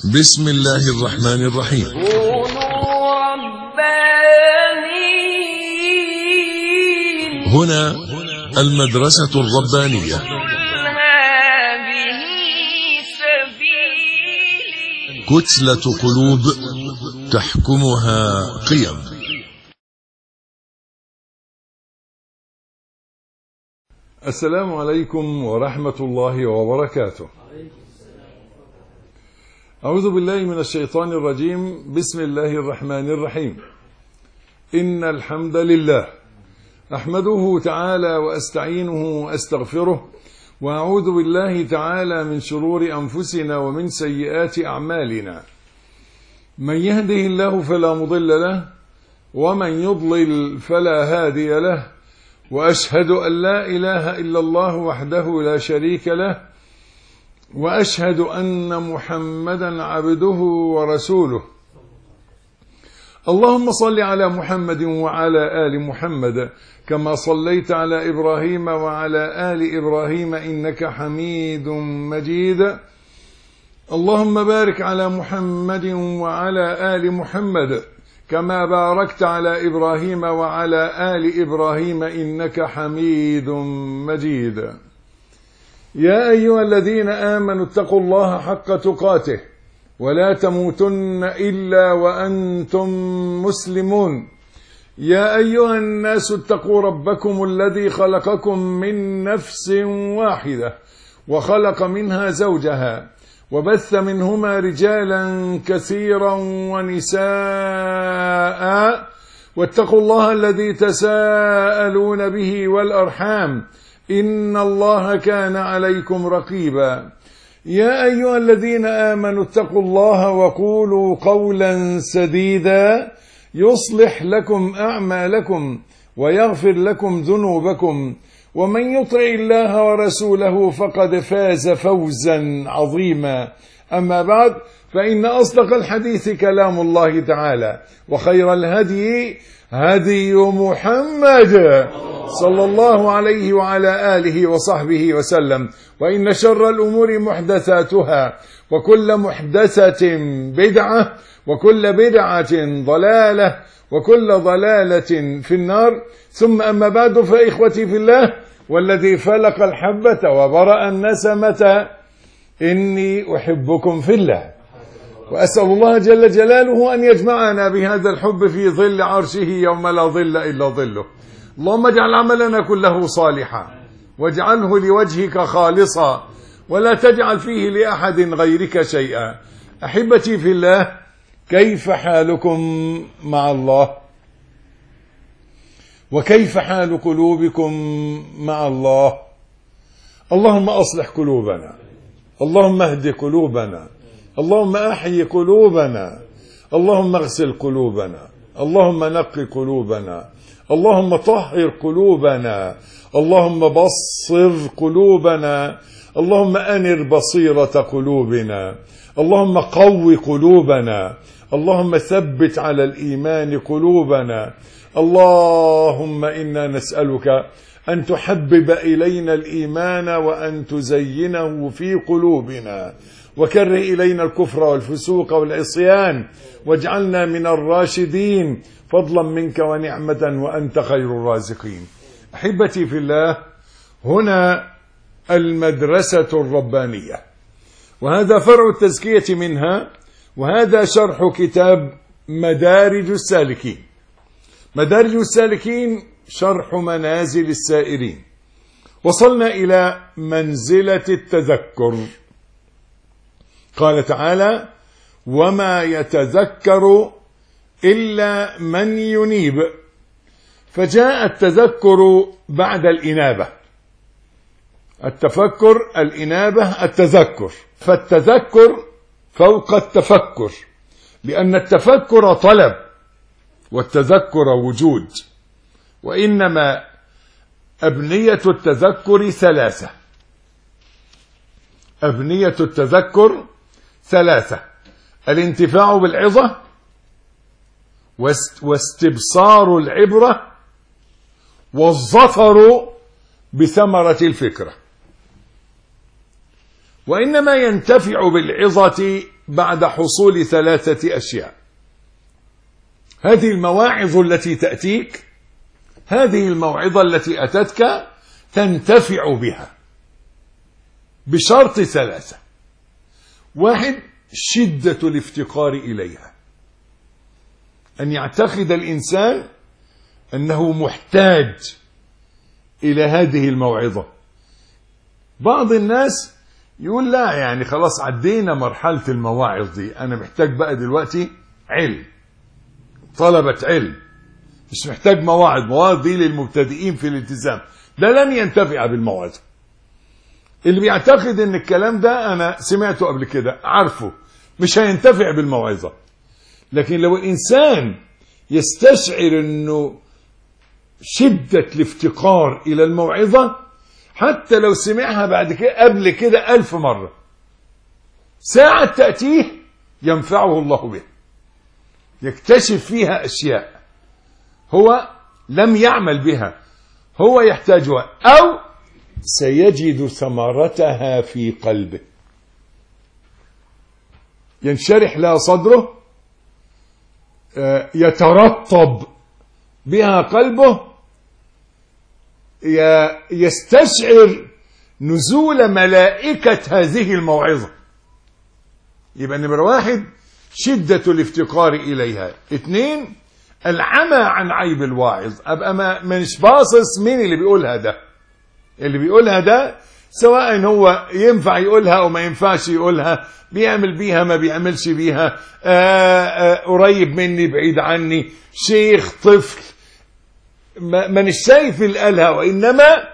بسم الله الرحمن الرحيم. كونوا ربانيين. هنا المدرسة الربانية. هذه سبيلي. كتلة قلوب تحكمها قيم. السلام عليكم ورحمة الله وبركاته. أعوذ بالله من الشيطان الرجيم. بسم الله الرحمن الرحيم. إن الحمد لله أحمده تعالى وأستعينه وأستغفره، وأعوذ بالله تعالى من شرور أنفسنا ومن سيئات أعمالنا. من يهده الله فلا مضل له، ومن يضلل فلا هادي له، وأشهد أن لا إله إلا الله وحده لا شريك له، وأشهد أن محمدا عبده ورسوله. اللهم صل على محمد وعلى آل محمد كما صليت على إبراهيم وعلى آل إبراهيم إنك حميد مجيد. اللهم بارك على محمد وعلى آل محمد كما باركت على إبراهيم وعلى آل إبراهيم إنك حميد مجيد. يا أيها الذين آمنوا اتقوا الله حق تقاته ولا تموتن إلا وأنتم مسلمون. يا أيها الناس اتقوا ربكم الذي خلقكم من نفس واحدة وخلق منها زوجها وبث منهما رجالا كثيرا ونساء، واتقوا الله الذي تساءلون به والأرحام إن الله كان عليكم رقيبا. يا أيها الذين آمنوا اتقوا الله وقولوا قولا سديدا يصلح لكم أعمالكم ويغفر لكم ذنوبكم، ومن يطع الله ورسوله فقد فاز فوزا عظيما. أما بعد، فإن أصدق الحديث كلام الله تعالى، وخير الهدي هدي محمد صلى الله عليه وعلى آله وصحبه وسلم. وإن شر الأمور محدثاتها، وكل محدثة بدعة، وكل بدعة ضلالة، وكل ضلالة في النار. ثم أما بعد، فإخوتي في الله والذي فلق الحبة وبرأ النسمة، إني أحبكم في الله، وأسأل الله جل جلاله أن يجمعنا بهذا الحب في ظل عرشه يوم لا ظل إلا ظله. اللهم اجعل عملنا كله صالحا، واجعله لوجهك خالصا، ولا تجعل فيه لأحد غيرك شيئا. أحبتي في الله، كيف حالكم مع الله؟ وكيف حال قلوبكم مع الله؟ اللهم أصلح قلوبنا، اللهم اهد قلوبنا، اللهم أحيي قلوبنا، اللهم اغسل قلوبنا، اللهم نقي قلوبنا، اللهم طهر قلوبنا، اللهم بصر قلوبنا، اللهم أنر بصيرة قلوبنا، اللهم قوي قلوبنا، اللهم ثبت على الإيمان قلوبنا. اللهم إنا نسألك أن تحبب إلينا الإيمان وأن تزينه في قلوبنا، وكره إلينا الكفر والفسوق والعصيان، واجعلنا من الراشدين فضلا منك ونعمة وأنت خير الرازقين. أحبتي في الله، هنا المدرسة الربانية، وهذا فرع التزكية منها، وهذا شرح كتاب مدارج السالكين. مدارج السالكين شرح منازل السائرين. وصلنا إلى منزلة التذكر. قال تعالى: وما يتذكر إلا من ينيب. فجاء التذكر بعد الإنابة. التفكر، الإنابة، التذكر. فالتذكر فوق التفكر، لأن التفكر طلب والتذكر وجود. وإنما أبنية التذكر ثلاثة. أبنية التذكر ثلاثة: الانتفاع بالعظة، واستبصار العبرة، والظفر بثمرة الفكرة. وإنما ينتفع بالعظة بعد حصول 3 أشياء. هذه المواعظ التي تأتيك، هذه الموعظة التي أتتك تنتفع بها بشرط 3: 1 شدة الافتقار إليها، أن يعتقد الإنسان أنه محتاج إلى هذه الموعظة. بعض الناس يقول لا يعني خلاص عدينا مرحلة المواعظ دي، أنا محتاج بقى دلوقتي علم، طلبة علم، مش محتاج مواعظ. مواعظ دي للمبتدئين في الالتزام، ده لن ينتفع بالموعظة. اللي بيعتقد ان الكلام ده انا سمعته قبل كده عارفه، مش هينتفع بالموعظة. لكن لو الانسان يستشعر انه شدة الافتقار الى الموعظة، حتى لو سمعها بعد كده قبل كده 1000 مرة، ساعة تأتيه ينفعه الله به، يكتشف فيها أشياء هو لم يعمل بها، هو يحتاجها، أو سيجد ثمرتها في قلبه، ينشرح لها صدره، يترطب بها قلبه، يستشعر نزول ملائكة هذه الموعظة. يبقى نمرة 1 شدة الافتقار إليها. 2 العمى عن عيب الواعظ، أبقى مش باصص مين اللي بيقولها ده. اللي بيقولها ده سواء هو ينفع يقولها أو ما ينفعش يقولها، بيعمل بيها ما بيعملش بيها، قريب مني بعيد عني، شيخ طفل، من الشايف اللي قالها، وإنما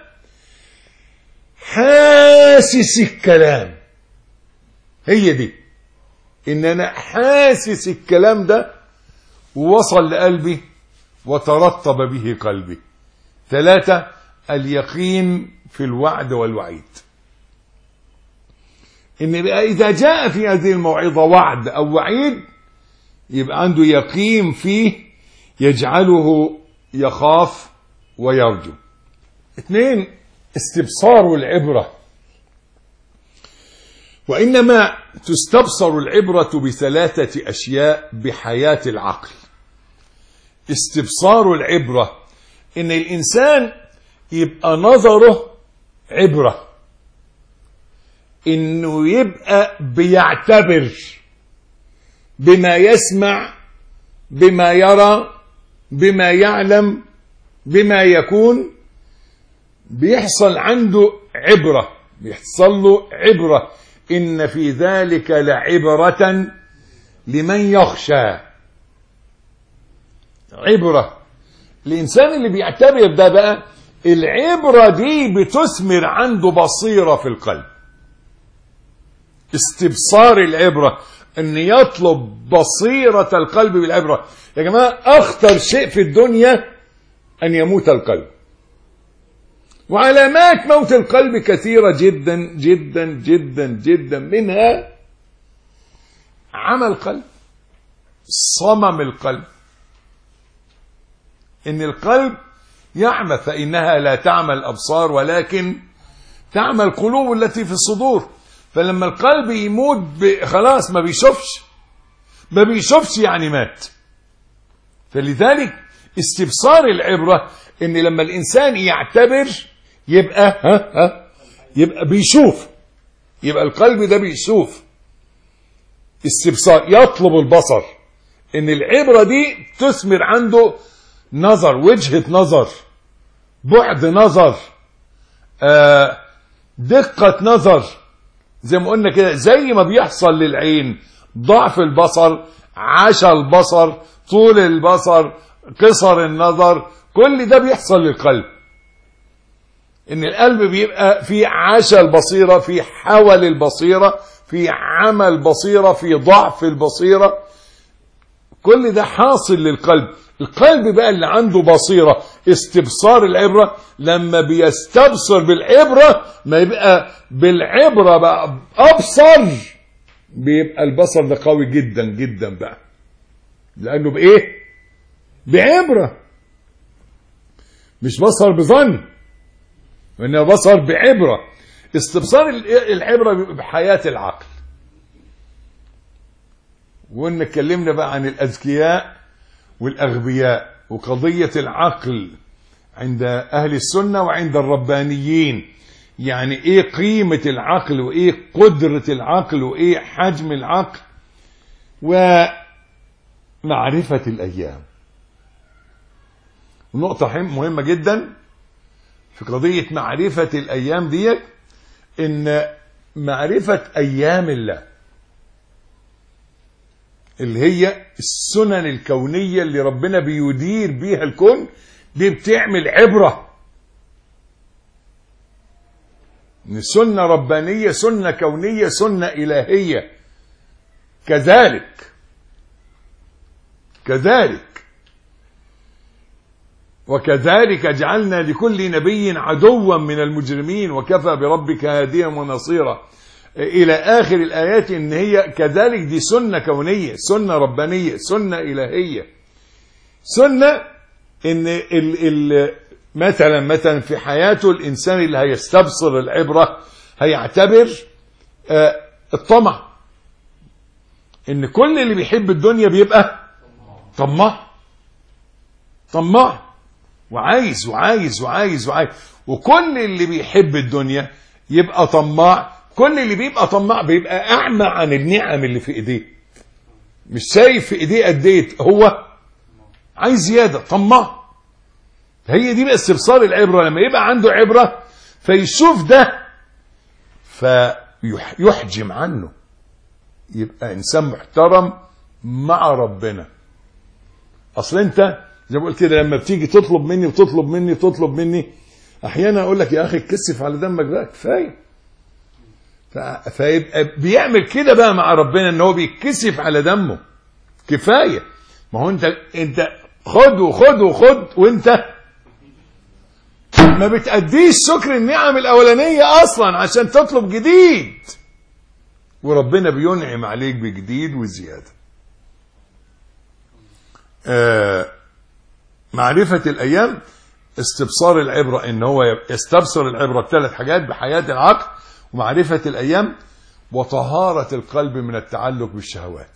حاسس الكلام. هي دي إن أنا حاسس الكلام ده ووصل لقلبي وترطب به قلبي. 3 اليقين في الوعد والوعيد، إن بقى إذا جاء في هذه الموعظة وعد أو وعيد يبقى عنده يقين فيه يجعله يخاف ويرجو. 2 استبصار العبرة، وإنما تستبصر العبرة ب3 أشياء بحياة العقل. استبصار العبرة إن الإنسان يبقى نظره عبرة، إنه يبقى بيعتبر بما يسمع، بما يرى، بما يعلم، بما يكون، بيحصل عنده عبرة، بيحصل له عبرة. إن في ذلك لعبرة لمن يخشى. عبرة الإنسان اللي بيعتبر ده بقى، العبرة دي بتثمر عنده بصيرة في القلب. استبصار العبرة ان يطلب بصيرة القلب بالعبرة. يا جماعة اخطر شيء في الدنيا ان يموت القلب، وعلامات موت القلب كثيرة جدا جدا جدا جدا، منها عمى القلب، صمم القلب. ان القلب يعمى، فإنها لا تعمى الأبصار ولكن تعمى القلوب التي في الصدور. فلما القلب يموت خلاص ما بيشوفش يعني مات. فلذلك استبصار العبرة ان لما الإنسان يعتبر يبقى بيشوف، يبقى القلب ده بيشوف. استبصار يطلب البصر، ان العبرة دي تثمر عنده نظر، وجهة نظر، بعد نظر، دقة نظر. زي ما قلنا كده، زي ما بيحصل للعين ضعف البصر، عشا البصر، طول البصر، قصر النظر، كل ده بيحصل للقلب. ان القلب بيبقى في عشا البصيرة، في حول البصيرة، في عمى البصيرة، في ضعف البصيرة، كل ده حاصل للقلب. القلب بقى اللي عنده بصيرة، استبصار العبرة، لما بيستبصر بالعبرة، ما يبقى بالعبرة بقى أبصر، بيبقى البصر ده قوي جدا جدا بقى، لأنه بإيه؟ بعبرة، مش بصر بظن، وإنه بصر بعبرة. استبصار العبرة بحياة العقل. وقلنا اتكلمنا بقى عن الأذكياء والأغبياء وقضية العقل عند أهل السنة وعند الربانيين. يعني ايه قيمة العقل وايه قدرة العقل وايه حجم العقل ومعرفة الأيام. نقطة مهمة جدا في قضية معرفة الأيام ديت، إن معرفة أيام الله اللي هي السنن الكونية اللي ربنا بيدير بيها الكون دي بتعمل عبرة. سنة ربانية، سنة كونية، سنة إلهية. كذلك وكذلك جعلنا لكل نبي عدوا من المجرمين وكفى بربك هاديا ونصيرا إلى آخر الآيات. إن هي كذلك دي سنة كونية، سنة ربانية، سنة إلهية. سنة إن مثلا في حياته الإنسان اللي هيستبصر العبرة هيعتبر الطمع، إن كل اللي بيحب الدنيا بيبقى طماع وعايز وعايز وعايز وعايز، وكل اللي بيحب الدنيا يبقى طماع. كل اللي بيبقى طماع بيبقى أعمى عن النعم اللي في إيديه، مش شايف في إيديه قد إيه، هو عايز زيادة، طماع. هي دي بقى استبصار العبرة، لما يبقى عنده عبرة فيشوف ده فيحجم عنه، يبقى إنسان محترم مع ربنا. أصل أنت زي ما قلت كده لما بتيجي تطلب مني أحيانا أقول لك يا أخي اتكسف على دمك بقى كفاية. فيبقى بيعمل كده بقى مع ربنا، ان هو بيتكسف على دمه كفايه. ما هو انت خد وانت ما بتأديش شكر النعم الاولانيه اصلا عشان تطلب جديد، وربنا بينعم عليك بجديد وزياده. معرفه الايام، استبصار العبره، ان هو يستبصر العبره بثلاث حاجات: بحياه العقل، ومعرفة الأيام، وطهارة القلب من التعلق بالشهوات.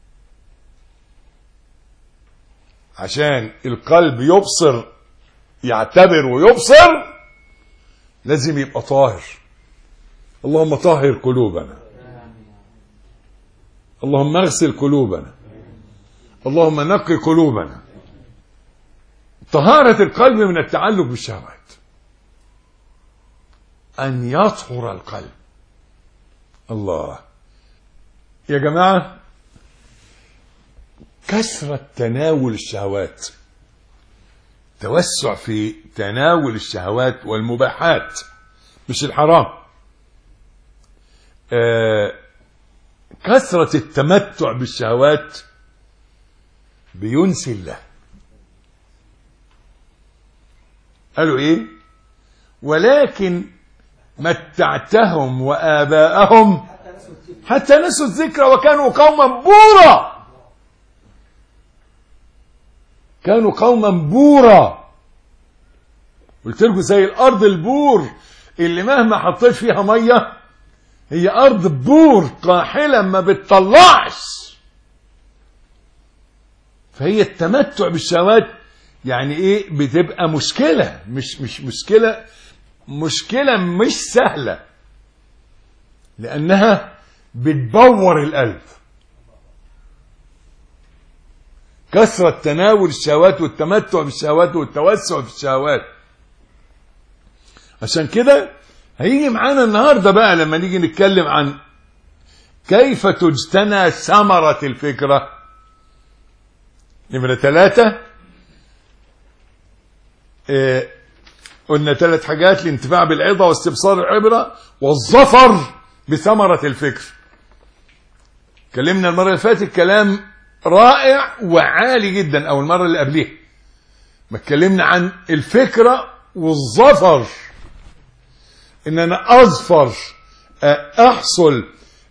عشان القلب يبصر، يعتبر ويبصر، لازم يبقى طاهر. اللهم طهر قلوبنا، اللهم اغسل قلوبنا، اللهم نقي قلوبنا. طهارة القلب من التعلق بالشهوات، أن يطهر القلب. الله يا جماعة، كثرة تناول الشهوات، توسع في تناول الشهوات والمباحات مش الحرام، كثرة التمتع بالشهوات بينسي الله. قالوا ايه؟ ولكن متعتهم وآباءهم حتى نسوا الذكر وكانوا قوما بورا. كانوا قوما بورا. قلت لكم زي الأرض البور اللي مهما حطيت فيها مية هي أرض بور قاحلة ما بتطلعش. فهي التمتع بالشهوات يعني ايه؟ بتبقى مشكلة، مش مشكلة مش سهلة، لأنها بتبور القلب. كثرة تناول الشهوات والتمتع بالشهوات والتوسع في الشهوات. عشان كده هيجي معانا النهاردة بقى لما نيجي نتكلم عن كيف تجتنى ثمرة الفكرة. نمرة 3 قلنا 3 حاجات: الانتفاع بالعظة واستبصار العبرة والظفر بثمرة الفكر. كلمنا المرة اللي فاتت كلام رائع وعالي جدا، او المرة اللي قبلها ما اتكلمنا عن الفكرة والظفر، ان انا اظفر، احصل،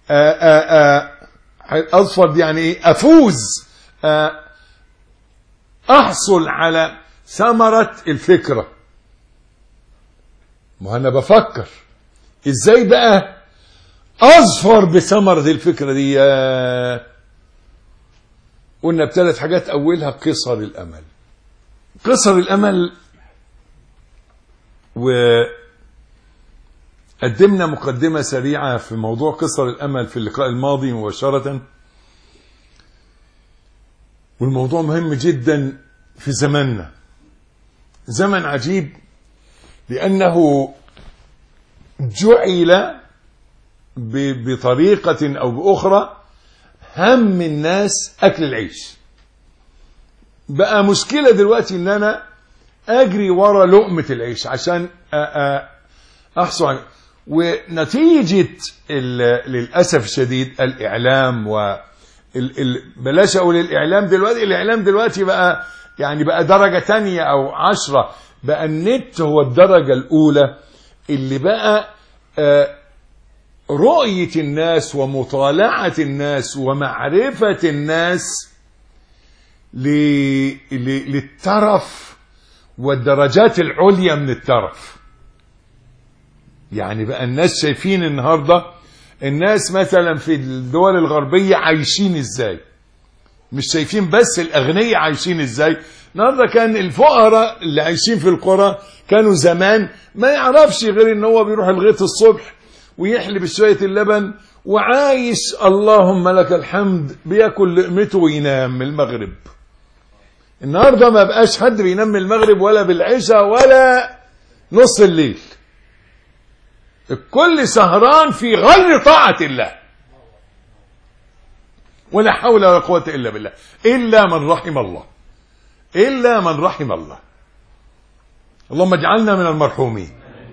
اظفر دي يعني ايه؟ افوز، احصل على ثمرة الفكرة. ما انا بفكر ازاي بقى اظفر بثمرة الفكرة دي. قلنا بثلاث حاجات، أولها قصر الأمل. قصر الأمل، وقدمنا مقدمة سريعة في موضوع قصر الأمل في اللقاء الماضي مباشرة، والموضوع مهم جدا في زماننا، زمن عجيب، لأنه جعل بطريقة أو بأخرى هم الناس أكل العيش. بقى مشكلة دلوقتي إن أنا أجري ورا لقمة العيش عشان أحصل عليه. ونتيجة للأسف الشديد الإعلام بلاش أقول الإعلام دلوقتي، الإعلام دلوقتي بقى يعني بقى درجة تانية أو 10، بقى النت هو الدرجة الأولى اللي بقى رؤية الناس ومطالعة الناس ومعرفة الناس للترف والدرجات العليا من الترف. يعني بقى الناس شايفين النهاردة الناس مثلا في الدول الغربية عايشين ازاي، مش شايفين بس الأغنياء عايشين ازاي. النهاردة كان الفقراء اللي عايشين في القرى كانوا زمان ما يعرفش غير ان هو بيروح الغيط الصبح ويحلب شوية اللبن وعايش اللهم لك الحمد، بياكل لقمته وينام من المغرب. النهاردة ما بقاش حد بينام من المغرب ولا بالعشاء ولا نص الليل، الكل سهران في غير طاعة الله، ولا حول ولا قوة إلا بالله، إلا من رحم الله، إلا من رحم الله. اللهم اجعلنا من المرحومين.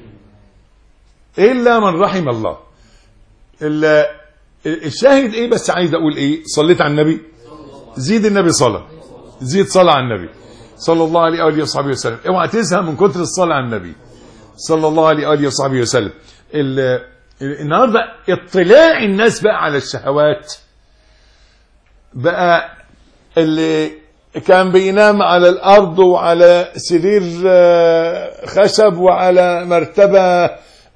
إلا من رحم الله. الشاهد إيه؟ بس عايز أقول إيه؟ صليت على النبي، زيد النبي صلاة، زيد صلاة على النبي صلى الله عليه وآله وصحبه وسلم. اوعى تزهق من كتر الصلاة على النبي صلى الله عليه وآله وصحبه وسلم. النهارده اطلاع الناس بقى على الشهوات، بقى اللي كان بينام على الأرض وعلى سرير خشب وعلى مرتبة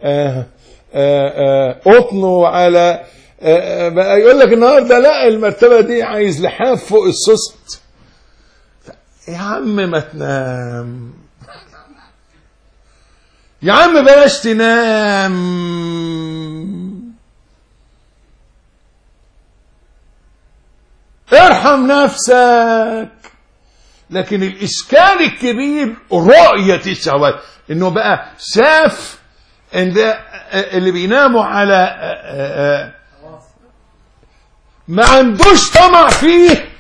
قطن وعلى بقى يقول لك النهارده لا المرتبة دي عايز لحاف فوق السوست. يا عم ما تنام، يا عم بلاش تنام، ارحم نفسك. لكن الإشكال الكبير رؤية الشهوات، انه بقى شاف ان اللي بيناموا على ما عندوش طمع فيه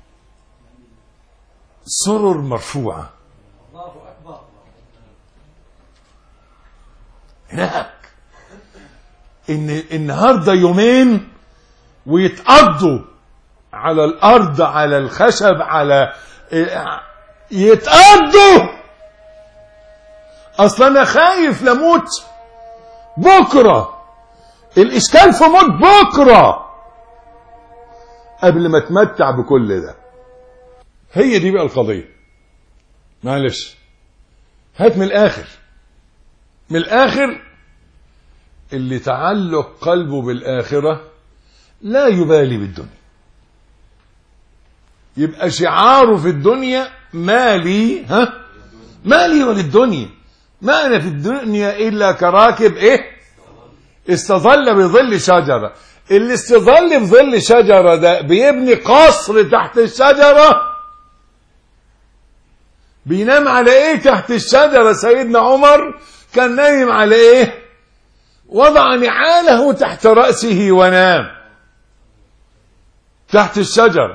سرر مرفوعة هناك. ان النهارده يومين ويتقضوا على الارض على الخشب على يتقضوا. اصلا انا خايف لموت بكره، الاشكال في موت بكره قبل ما اتمتع بكل ده. هي دي بقى القضيه. معلش هات من الاخر، من الاخر اللي تعلق قلبه بالاخره لا يبالي بالدنيا، يبقى شعاره في الدنيا مالي، مالي وللدنيا، ما انا في الدنيا الا كراكب استظل بظل شجره. اللي استظل بظل شجره ده بيبني قصر تحت الشجره، بينام على تحت الشجره؟ سيدنا عمر كان نايم على وضع نعاله تحت رأسه ونام تحت الشجرة.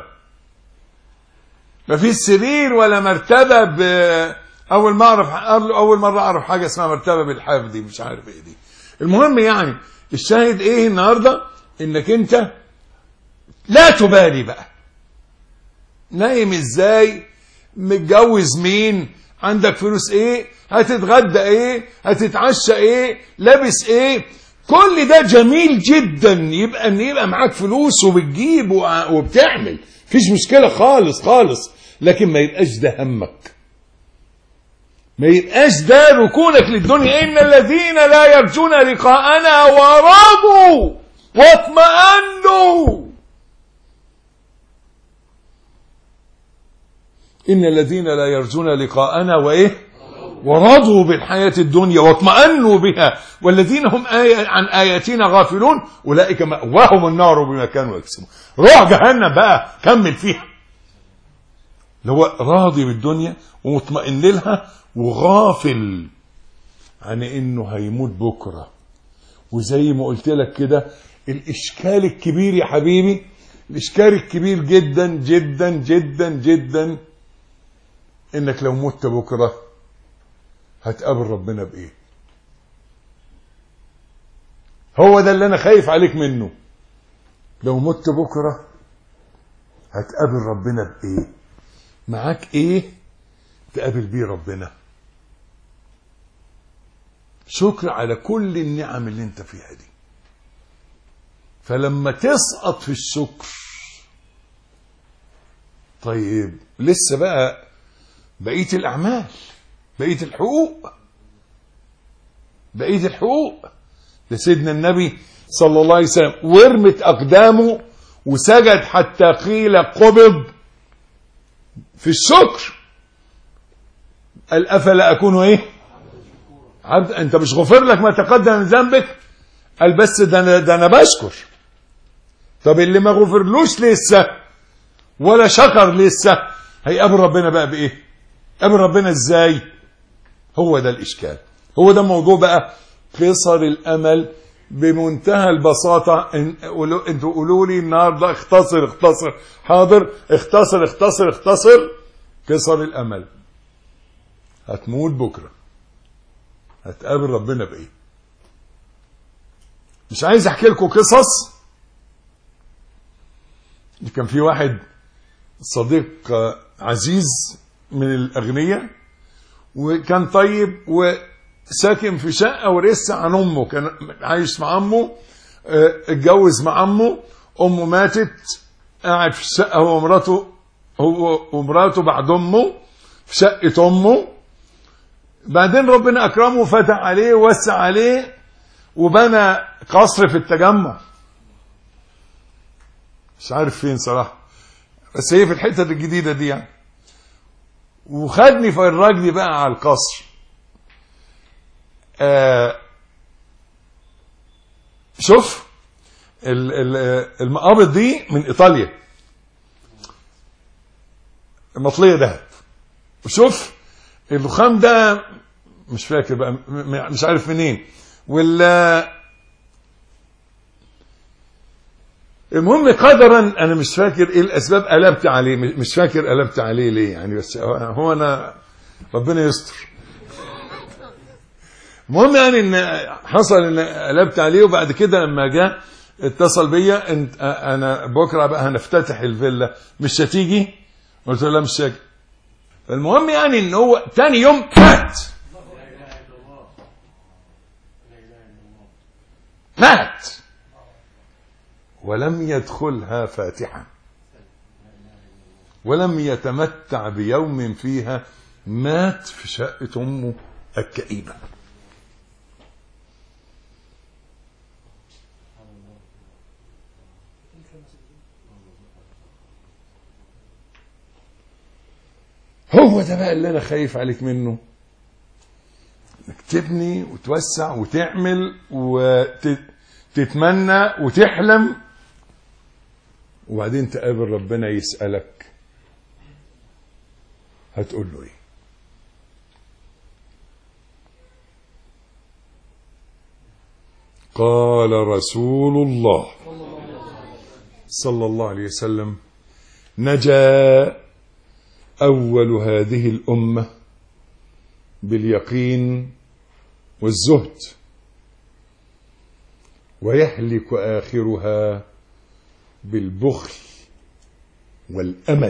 ما فيش سرير ولا مرتبة. أول مرة أعرف حاجة اسمها مرتبة بالحاف دي، مش عارف دي. المهم يعني الشاهد النهاردة انك انت لا تبالي بقى نايم ازاي، متجوز مين، عندك فلوس هتتغدى هتتعشى لابس كل ده جميل جدا. يبقى معاك فلوس وبتجيب وبتعمل، فيش مشكلة خالص خالص، لكن ما يبقاش ده همك، ما يبقاش ده ركونك للدنيا. إن الذين لا يرجون لقاءنا ورضوا واطمأنوا إن الذين لا يرجون لقاءنا ورضوا بالحياة الدنيا واطمأنوا بها والذين هم عن آياتنا غافلون أولئك مأواهم النار بما كانوا يكسبون. روح جهنم بقى كمل فيها. اللي هو راضي بالدنيا ومطمئن لها وغافل عن إنه هيموت بكرة. وزي ما قلت لك كده الإشكال الكبير يا حبيبي، الإشكال الكبير جدا جدا جدا جدا إنك لو مت بكرة هتقابل ربنا بإيه؟ هو ده اللي أنا خايف عليك منه. لو مت بكرة هتقابل ربنا بإيه؟ معاك إيه تقابل بيه ربنا؟ شكر على كل النعم اللي انت فيها دي. فلما تسقط في الشكر، طيب لسه بقى بقية الأعمال، بقية الحقوق لسيدنا النبي صلى الله عليه وسلم ورمت أقدامه وسجد حتى قيل قبض في الشكر. قال أفلا أكون عبد؟ أنت مش غفر لك ما تقدم من ذنبك؟ قال بس ده أنا بشكر. طب اللي ما غفرلوش لسه ولا شكر لسه هيقابل ربنا بقى بإيه؟ قابل ربنا إزاي؟ هو ده الإشكال. هو ده الموضوع بقى. قصر الأمل بمنتهى البساطة. انتوا قولوا لي النهارده اختصر. حاضر، اختصر. قصر الأمل. هتموت بكرة، هتقابل ربنا بإيه؟ مش عايز احكي لكم قصص. كان في واحد صديق عزيز من الأغنياء وكان طيب وساكن في شقة ورثها عن أمه. كان عايش مع أمه، اتجوز مع أمه ماتت، قاعد في الشقة هو ومراته بعد أمه في شقة أمه. بعدين ربنا أكرمه وفتح عليه ووسع عليه وبنى قصر في التجمع، مش عارف فين صراحة، بس هي في الحتة الجديدة دي يعني. وخدني فرجني بقى على القصر. شوف المقابض دي من إيطاليا، مطلية دهب. وشوف الرخام ده مش فاكر بقى، مش عارف منين. المهم قدرا انا مش فاكر ايه الاسباب قلبت عليه، مش فاكر قلبت عليه ليه يعني، بس هو انا ربنا يستر. المهم يعني ان حصل ان قلبت عليه. وبعد كده لما جاء اتصل بيا، انا بكره بقى هنفتتح الفيلا، مش هتيجي؟ قلت له لا مش هاجي. المهم يعني ان هو تاني يوم مات ولم يدخلها فاتحا ولم يتمتع بيوم فيها. مات في شقة أمه الكئيبة. هو ده بقى اللي أنا خايف عليك منه، انك تبني وتوسع وتعمل وتتمنى وتحلم، وبعدين تقابل ربنا يسألك هتقول له ايه؟ قال رسول الله صلى الله عليه وسلم: نجا أول هذه الأمة باليقين والزهد، ويهلك آخرها بالبخل والأمل.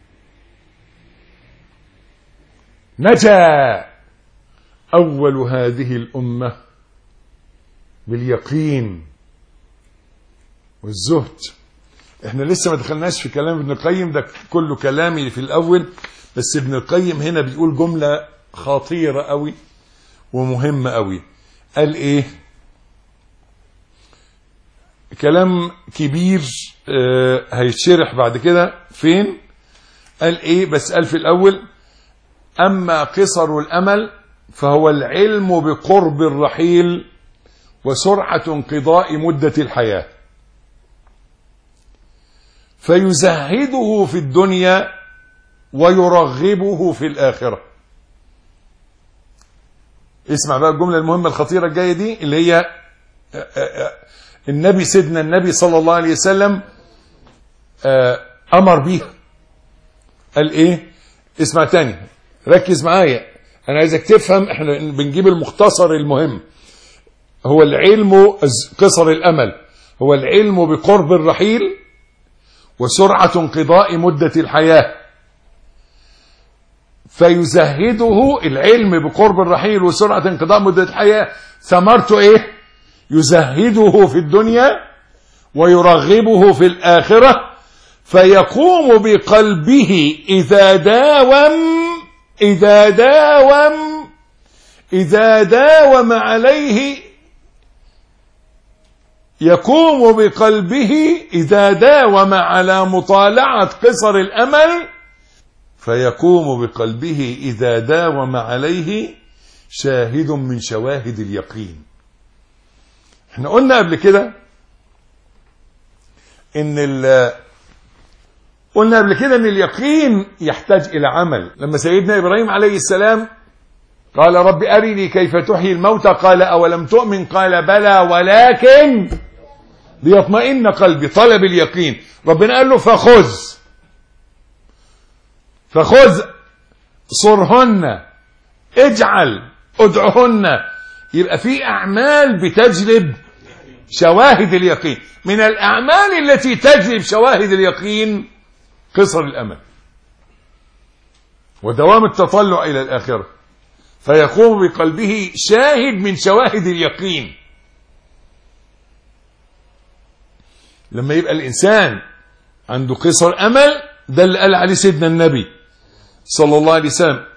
نجا أول هذه الأمة باليقين والزهد. احنا لسه ما دخلناش في كلام ابن القيم، ده كله كلامي في الأول، بس ابن القيم هنا بيقول جملة خطيرة قوي ومهمة قوي. قال ايه؟ كلام كبير هيتشرح بعد كده. فين؟ قال ايه؟ بس قال في الاول: اما قصر الامل فهو العلم بقرب الرحيل وسرعة انقضاء مدة الحياة، فيزهده في الدنيا ويرغبه في الآخرة. اسمع بقى الجملة المهمة الخطيرة الجاية دي اللي هي النبي سيدنا النبي صلى الله عليه وسلم أمر بيها. قال ايه؟ اسمع تاني، ركز معايا، انا عايزك تفهم، احنا بنجيب المختصر المهم. هو العلم قصر الامل هو العلم بقرب الرحيل وسرعة انقضاء مدة الحياة، فيزهده العلم بقرب الرحيل وسرعة انقضاء مدة الحياة، ثمرته ايه؟ يزهده في الدنيا ويرغبه في الآخرة، فيقوم بقلبه إذا داوم عليه، يقوم بقلبه إذا داوم على مطالعة قصر الأمل، فيقوم بقلبه إذا داوم عليه شاهد من شواهد اليقين. احنا قلنا قبل كده ان اليقين يحتاج الى عمل. لما سيدنا ابراهيم عليه السلام قال: رب ارني كيف تحيي الموتى، قال: اولم تؤمن؟ قال: بلى ولكن ليطمئن قلبي. طلب اليقين. ربنا قال له: فخذ صرهن، ادعهن. يبقى في اعمال بتجلب شواهد اليقين. من الاعمال التي تجلب شواهد اليقين قصر الامل ودوام التطلع الى الاخره، فيقوم بقلبه شاهد من شواهد اليقين. لما يبقى الانسان عنده قصر امل، ده اللي قال عليه سيدنا النبي صلى الله عليه وسلم: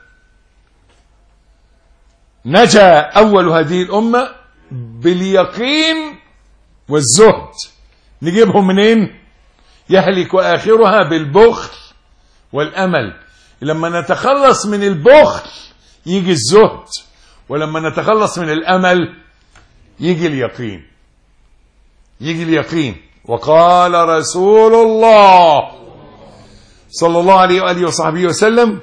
نجا اول هذه الامه باليقين والزهد. نجيبهم منين؟ يهلك اخرها بالبخل والامل. لما نتخلص من البخل يجي الزهد، ولما نتخلص من الامل يجي اليقين. وقال رسول الله صلى الله عليه وآله وصحبه وسلم: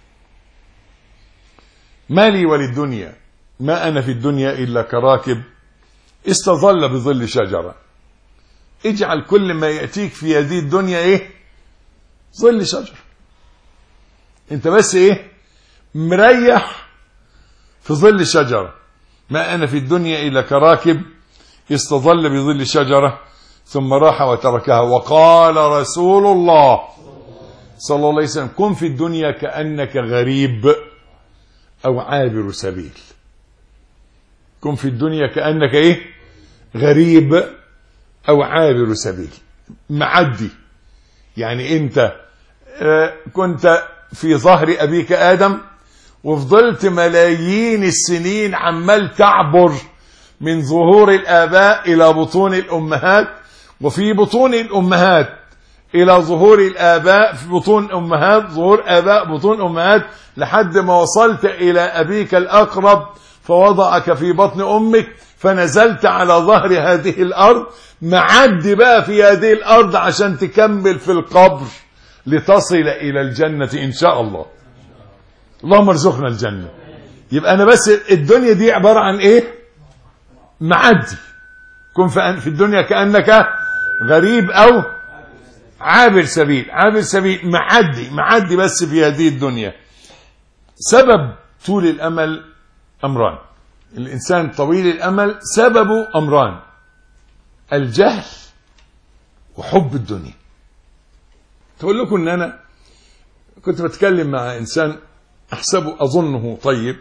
ما لي وللدنيا، ما أنا في الدنيا إلا كراكب استظل بظل شجرة. اجعل كل ما يأتيك في هذه الدنيا ايه؟ ظل شجرة. انت بس ايه؟ مريح في ظل شجرة. ما أنا في الدنيا إلا كراكب استظل بظل شجرة ثم راح وتركها. وقال رسول الله صلى الله عليه وسلم: كن في الدنيا كأنك غريب أو عابر سبيل. كن في الدنيا كأنك ايه؟ غريب أو عابر سبيل، معدي. يعني انت كنت في ظهر أبيك آدم وفضلت ملايين السنين عمال تعبر من ظهور الآباء إلى بطون الأمهات، وفي بطون الأمهات إلى ظهور الآباء، في بطون أمهات، ظهور آباء، بطون أمهات، لحد ما وصلت إلى أبيك الأقرب فوضعك في بطن أمك، فنزلت على ظهر هذه الأرض. معدي بقى في هذه الأرض عشان تكمل في القبر لتصل إلى الجنة إن شاء الله. اللهم ارزقنا الجنة. يبقى أنا بس الدنيا دي عبارة عن إيه؟ معدي. كن في الدنيا كأنك غريب أو عابر سبيل. عابر سبيل، معدي بس في هذه الدنيا. سبب طول الأمل أمران. الإنسان طويل الأمل سببه أمران: الجهل وحب الدنيا. تقول لكم ان انا كنت بتكلم مع انسان احسبه اظنه طيب،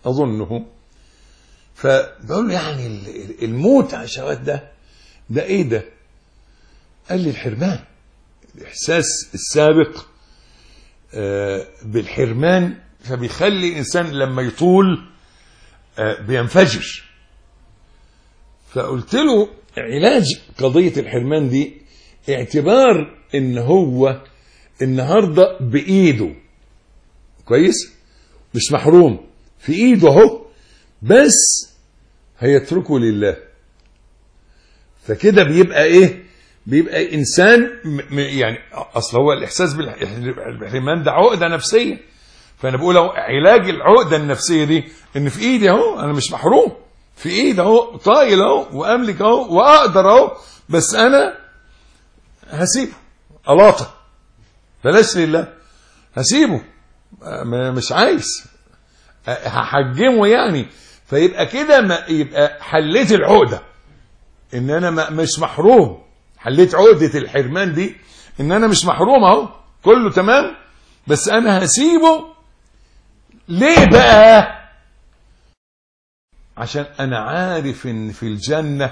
فبقول له: يعني الموت على الشهوات ده ايه ده؟ قال لي: الحرمان، الاحساس السابق بالحرمان، فبيخلي الانسان لما يطول بينفجر. فقلت له: علاج قضية الحرمان دي اعتبار ان هو النهاردة بإيده كويس، مش محروم، في إيده اهو، بس هيتركه لله. فكده بيبقى ايه؟ بيبقى انسان يعني اصل هو الاحساس بالحرمان ده عقده نفسيه. فانا بقول اهو علاج العقده النفسيه دي ان في ايدي اهو، انا مش محروم، في ايدي اهو، طايل اهو، واملك اهو، واقدر اهو، بس انا هسيبه الاطه، بلاش لله، هسيبه، مش عايز، هحجمه يعني. فيبقى كده يبقى حليت العقده ان انا مش محروم، حليت عقده الحرمان دي ان انا مش محروم اهو، كله تمام، بس انا هسيبه. ليه بقى؟ عشان انا عارف ان في الجنه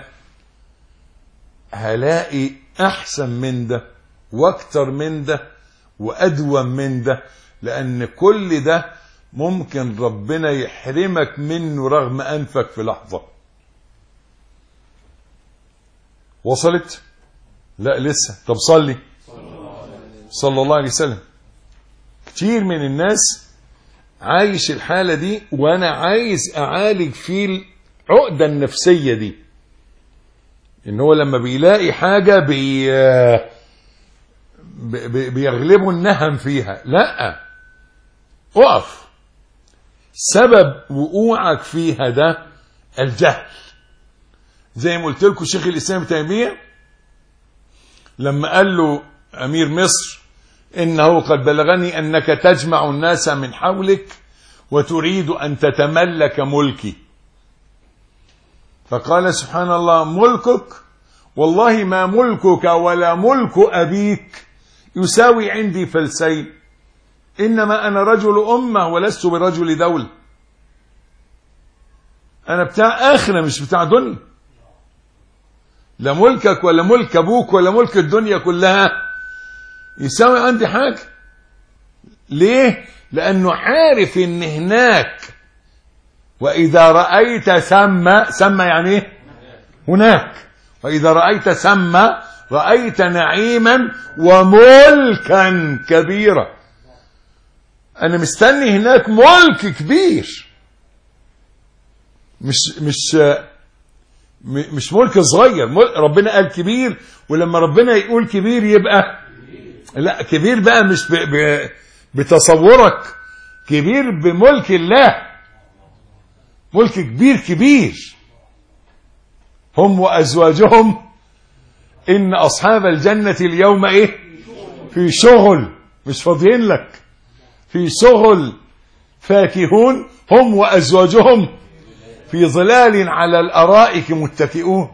هلاقي احسن من ده واكتر من ده وادوم من ده، لان كل ده ممكن ربنا يحرمك منه رغم انفك في لحظه. وصلت؟ لا لسه. طب صلي صلى الله عليه وسلم. كتير من الناس عايش الحالة دي، وانا عايز اعالج فيه العقدة النفسية دي، ان هو لما بيلاقي حاجة بيغلبه النهم فيها. لا، اقف. سبب وقوعك فيها ده الجهل. زي ما قلت لكم شيخ الاسلام ابن تيمية لما قال له امير مصر انه قد بلغني انك تجمع الناس من حولك وتريد ان تتملك ملكي، فقال سبحان الله ملكك والله ما ملكك ولا ملك ابيك يساوي عندي فلسين، انما انا رجل امه ولست برجل دوله. انا بتاع اخره مش بتاع دنيا. لا ملكك ولا ملك ابوك ولا ملك الدنيا كلها يساوي عندي حاجه. ليه؟ لانه عارف ان هناك واذا رايت ثم يعني ايه؟ هناك. واذا رايت ثم رايت نعيما وملكا كبيرا. انا مستني هناك ملك كبير، مش ملك صغير. ربنا قال كبير، ولما ربنا يقول كبير يبقى لا كبير بقى مش بتصورك، كبير بملك الله، ملك كبير كبير. هم وأزواجهم إن أصحاب الجنة اليوم إيه؟ في شغل، مش فاضيين لك، في شغل فاكهون هم وأزواجهم في ظلال على الأرائك متكئون.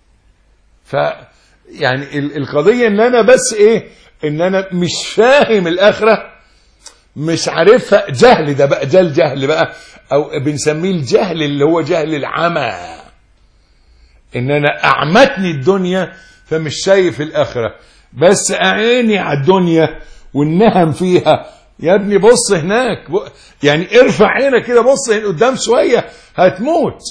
يعني القضية ان انا بس ايه؟ ان انا مش فاهم الاخرة، مش عارفها. جهل ده بقى، ده الجهل بقى، او بنسميه الجهل اللي هو جهل العمى، ان انا اعمتني الدنيا فمش شايف الاخرة، بس اعيني على الدنيا والنهم فيها. يا ابني بص هناك، يعني ارفع عينك كده، بص قدام شوية هتموت.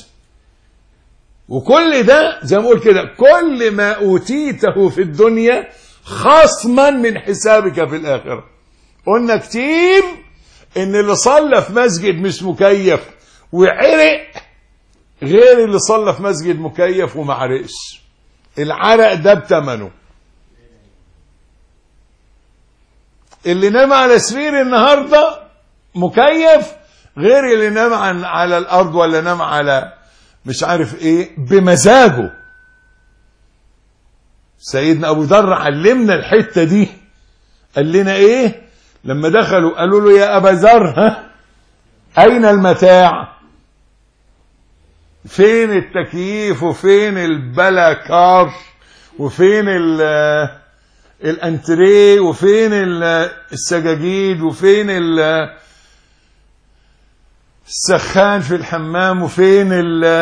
وكل ده زي ما اقول كده، كل ما اوتيته في الدنيا خصما من حسابك في الاخره. قلنا كتير ان اللي صلى في مسجد مش مكيف وعرق غير اللي صلى في مسجد مكيف وما عرقش. العرق ده بتمنه. اللي نام على سرير النهارده مكيف غير اللي نام على الارض ولا نام على مش عارف ايه بمزاجه. سيدنا ابو ذر علمنا الحته دي، قال لنا ايه لما دخلوا قالوا له يا ابا ذر اين المتاع؟ فين التكييف وفين البلاكار وفين الانتريه وفين السجاجيد وفين السخان في الحمام وفين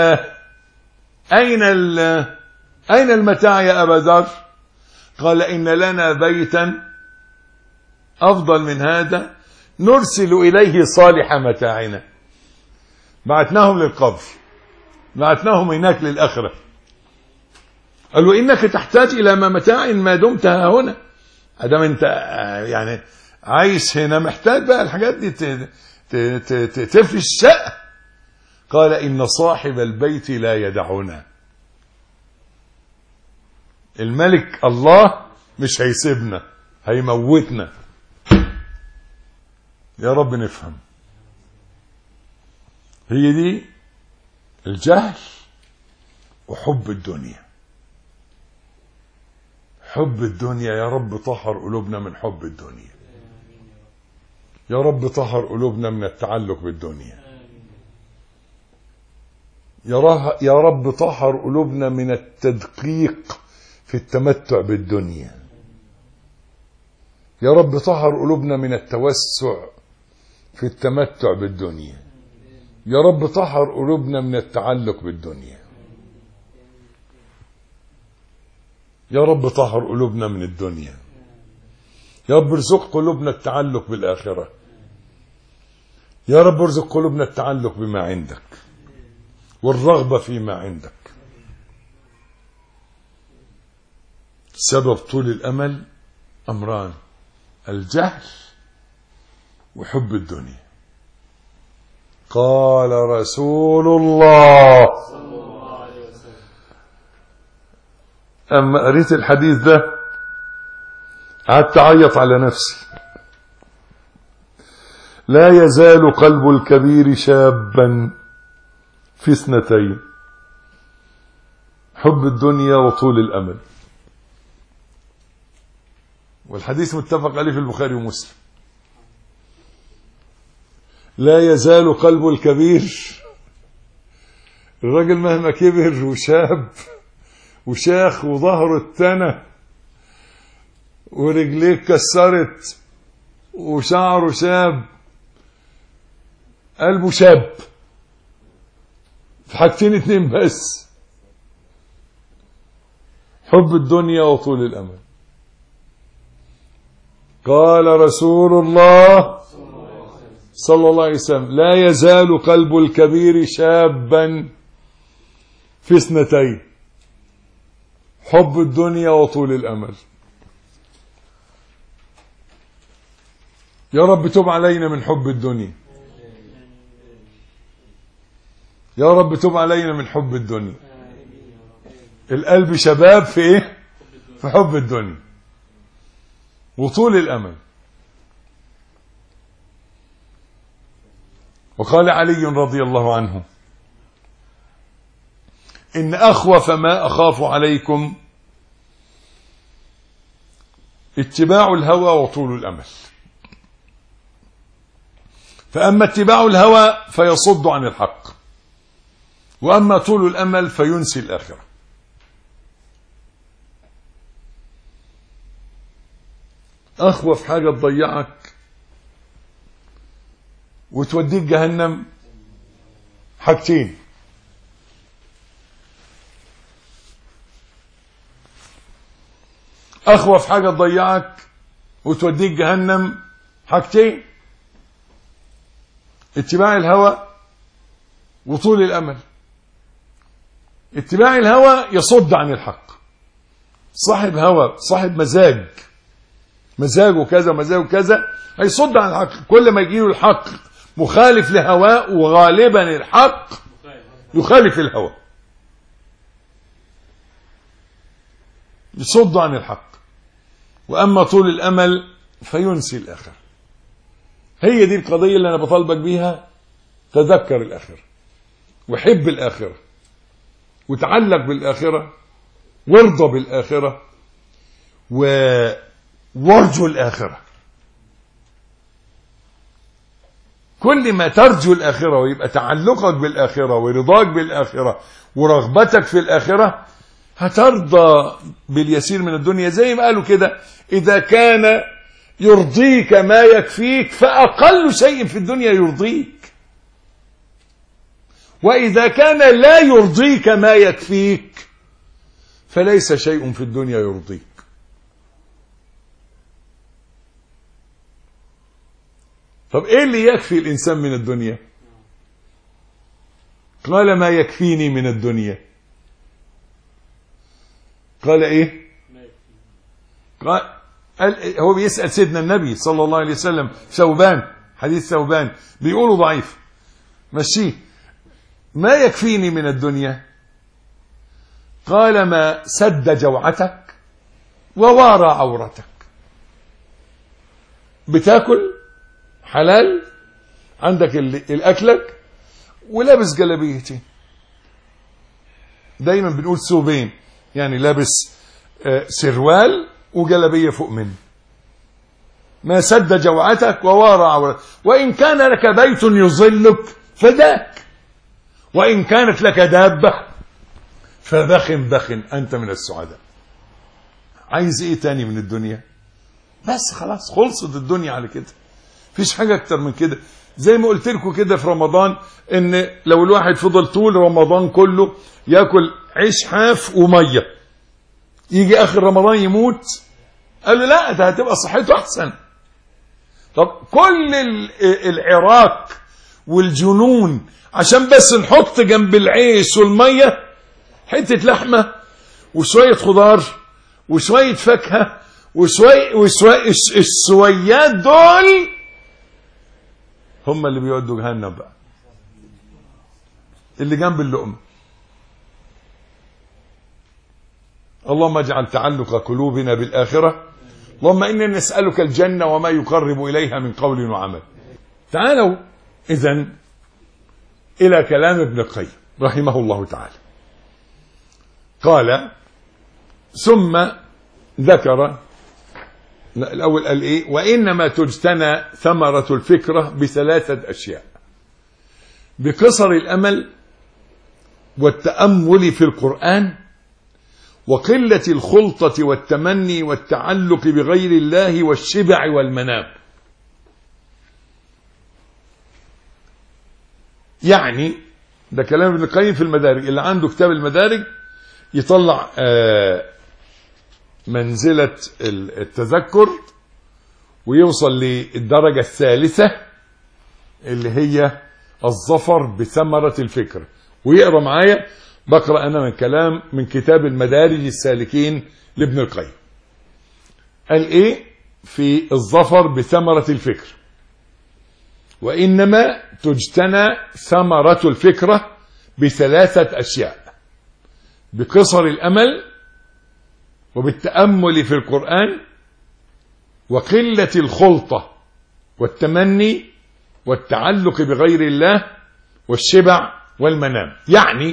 أين المتاع يا أبا ذر؟ قال إن لنا بيتا أفضل من هذا نرسل إليه صالح متاعنا. بعتناهم للقبر، بعتناهم هناك للآخرة. قالوا إنك تحتاج إلى متاع ما دمت هنا. ادام انت يعني عايش هنا محتاج بقى الحاجات دي تفرش الشقة. قال إن صاحب البيت لا يدعنا. الملك الله مش هيسيبنا، هيموتنا. يا رب نفهم. هي دي الجهل وحب الدنيا. حب الدنيا يا رب طهر قلوبنا من حب الدنيا. يا رب طهر قلوبنا من التعلق بالدنيا. يا رب طهر قلوبنا من التدقيق في التمتع بالدنيا. يا رب طهر قلوبنا من التوسع في التمتع بالدنيا. يا رب طهر قلوبنا من التعلق بالدنيا. يا رب طهر قلوبنا من الدنيا. يا رب ارزق قلوبنا التعلق بالآخرة. يا رب ارزق قلوبنا التعلق بما عندك والرغبة فيما عندك. سبب طول الأمل أمران: الجهل وحب الدنيا. قال رسول الله أما قريت الحديث ده قعدت أعيط على نفسي. لا يزال قلب الكبير شابا في اثنتين: حب الدنيا وطول الأمل. والحديث متفق عليه في البخاري ومسلم. لا يزال قلب الكبير، الراجل مهما كبر وشاب وشاخ وظهره اتنى ورجليه اتكسرت وشعره شاب، قلبه شاب في حاجتين اتنين بس: حب الدنيا وطول الأمل. قال رسول الله صلى الله عليه وسلم: لا يزال قلب الكبير شابا في اثنتين: حب الدنيا وطول الأمل. يا رب تب علينا من حب الدنيا. يا رب تب علينا من حب الدنيا. القلب شباب في ايه؟ في حب الدنيا وطول الأمل. وقال علي رضي الله عنه: إن أخوف ما أخاف عليكم اتباع الهوى وطول الأمل. فأما اتباع الهوى فيصد عن الحق، وأما طول الأمل فينسي الآخرة. أخوف حاجة تضيعك وتوديك جهنم حاجتين: أخوف حاجة تضيعك وتوديك جهنم حاجتين: اتباع الهوى وطول الأمل. اتباع الهوى يصد عن الحق. صاحب هوى، صاحب مزاجه كذا مزاجه كذا، هيصد عن الحق. كل ما يجيله الحق مخالف لهواه، وغالبا الحق يخالف الهوى، يصد عن الحق. وأما طول الأمل فينسي الآخرة. هي دي القضية اللي أنا بطالبك بيها: تذكر الآخرة، وحب الآخرة، وتعلق بالآخرة، وارضى بالآخرة، وارجو الآخرة. كل ما ترجو الآخرة ويبقى تعلقك بالآخرة ورضاك بالآخرة ورغبتك في الآخرة، هترضى باليسير من الدنيا. زي ما قالوا كده: إذا كان يرضيك ما يكفيك فأقل شيء في الدنيا يرضيك، وإذا كان لا يرضيك ما يكفيك فليس شيء في الدنيا يرضيك. طب ايه اللي يكفي الانسان من الدنيا؟ قال: ما يكفيني من الدنيا. قال ايه؟ قال هو بيسأل سيدنا النبي صلى الله عليه وسلم، ثوبان، حديث ثوبان بيقولوا ضعيف، مشيه، ما يكفيني من الدنيا؟ قال ما سد جوعتك ووارى عورتك. بتاكل حلال، عندك الأكلك، ولابس جلابيتين. دايما بنقول ثوبين، يعني لابس سروال وجلابية فوق منه. ما سد جوعتك ووارى عورتك، وإن كان لك بيت يظلك فذاك، وإن كانت لك دابة فبخ بخ أنت من السعداء. عايز إيه تاني من الدنيا؟ بس خلاص خلصت الدنيا على كده، فيش حاجة أكتر من كده. زي ما قلت لكم كده في رمضان، إن لو الواحد فضل طول رمضان كله يأكل عيش حاف ومية، يجي آخر رمضان يموت، قال له لا ده هتبقى صحته أحسن. طب كل العراق والجنون عشان بس نحط جنب العيش والمية حتة لحمة وشوية خضار وشوية فاكهة وشوية السويات، دول هم اللي بيودوا جهنم بقى، اللي جنب اللقمة. اللهم اجعل تعلق قلوبنا بالآخرة. اللهم إنا نسألك الجنة وما يقرب إليها من قول وعمل. تعالوا إذن إلى كلام ابن القيم رحمه الله تعالى. قال ثم ذكر الأول، قال إيه؟ وإنما تجتنى ثمرة الفكرة بثلاثة أشياء: بقصر الأمل، والتأمل في القرآن، وقلة الخلطة والتمني والتعلق بغير الله، والشبع والمنام. يعني ده كلام ابن القيم في المدارج. اللي عنده كتاب المدارج يطلع منزلة التذكر ويوصل للدرجة الثالثة اللي هي الظفر بثمرة الفكر، ويقرأ معايا. بقرأ أنا من كلام من كتاب المدارج السالكين لابن القيم. قال إيه في الظفر بثمرة الفكر؟ وإنما تجتنى ثمرة الفكرة بثلاثة أشياء: بقصر الأمل، وبالتأمل في القرآن، وقلة الخلطة والتمني والتعلق بغير الله، والشبع والمنام. يعني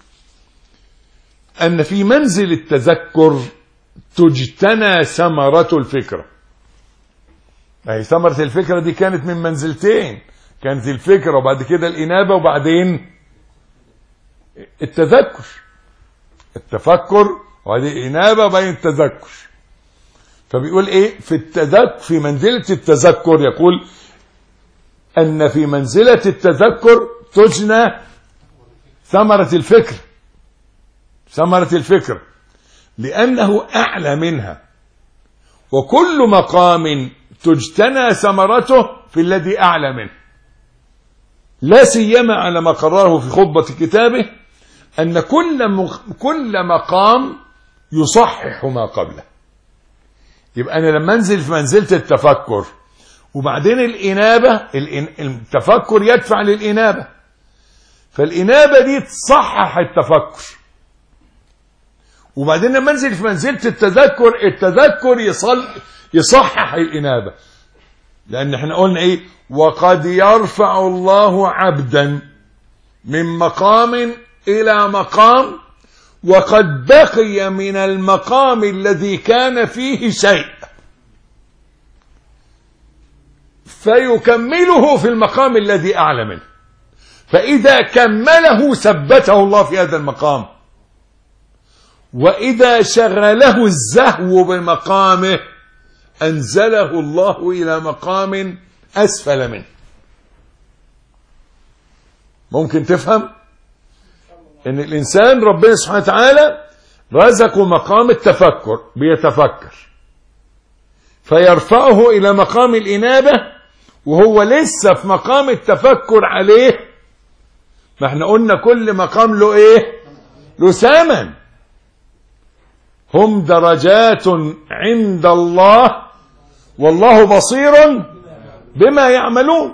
أن في منزل التذكر تجتنى ثمرة الفكرة. أي ثمرة الفكرة دي كانت من منزلتين، كانت الفكرة وبعد كده الإنابة وبعدين التذكر، التفكر وبعدين الإنابة وبعدين التذكر. فبيقول إيه في التذكر؟ في منزلة التذكر يقول أن في منزلة التذكر تجنى ثمرة الفكر، ثمرة الفكر، لأنه أعلى منها، وكل مقام تجتنى ثمرته في الذي أعلى منه. لا سيما على ما قرره في خطبة كتابه أن كل مقام يصحح ما قبله. يبقى أنا لما أنزل في منزلة التفكر وبعدين الإنابة، التفكر يدفع للإنابة، فالإنابة دي تصحح التفكر، وبعدين لما انزل في منزلة التذكر، التذكر يصحح الإنابة. لأن احنا قلنا ايه؟ وقد يرفع الله عبدا من مقام إلى مقام، وقد بقي من المقام الذي كان فيه شيء فيكمله في المقام الذي أعلى منه، فإذا كمله ثبته الله في هذا المقام، وإذا شغله الزهو بمقامه أنزله الله إلى مقام أسفل منه. ممكن تفهم إن الإنسان ربنا سبحانه وتعالى رزقه مقام التفكر، بيتفكر فيرفعه إلى مقام الإنابة، وهو لسه في مقام التفكر عليه. ما احنا قلنا كل مقام له ايه؟ له ثمن. هم درجات عند الله والله بصير بما يعملون.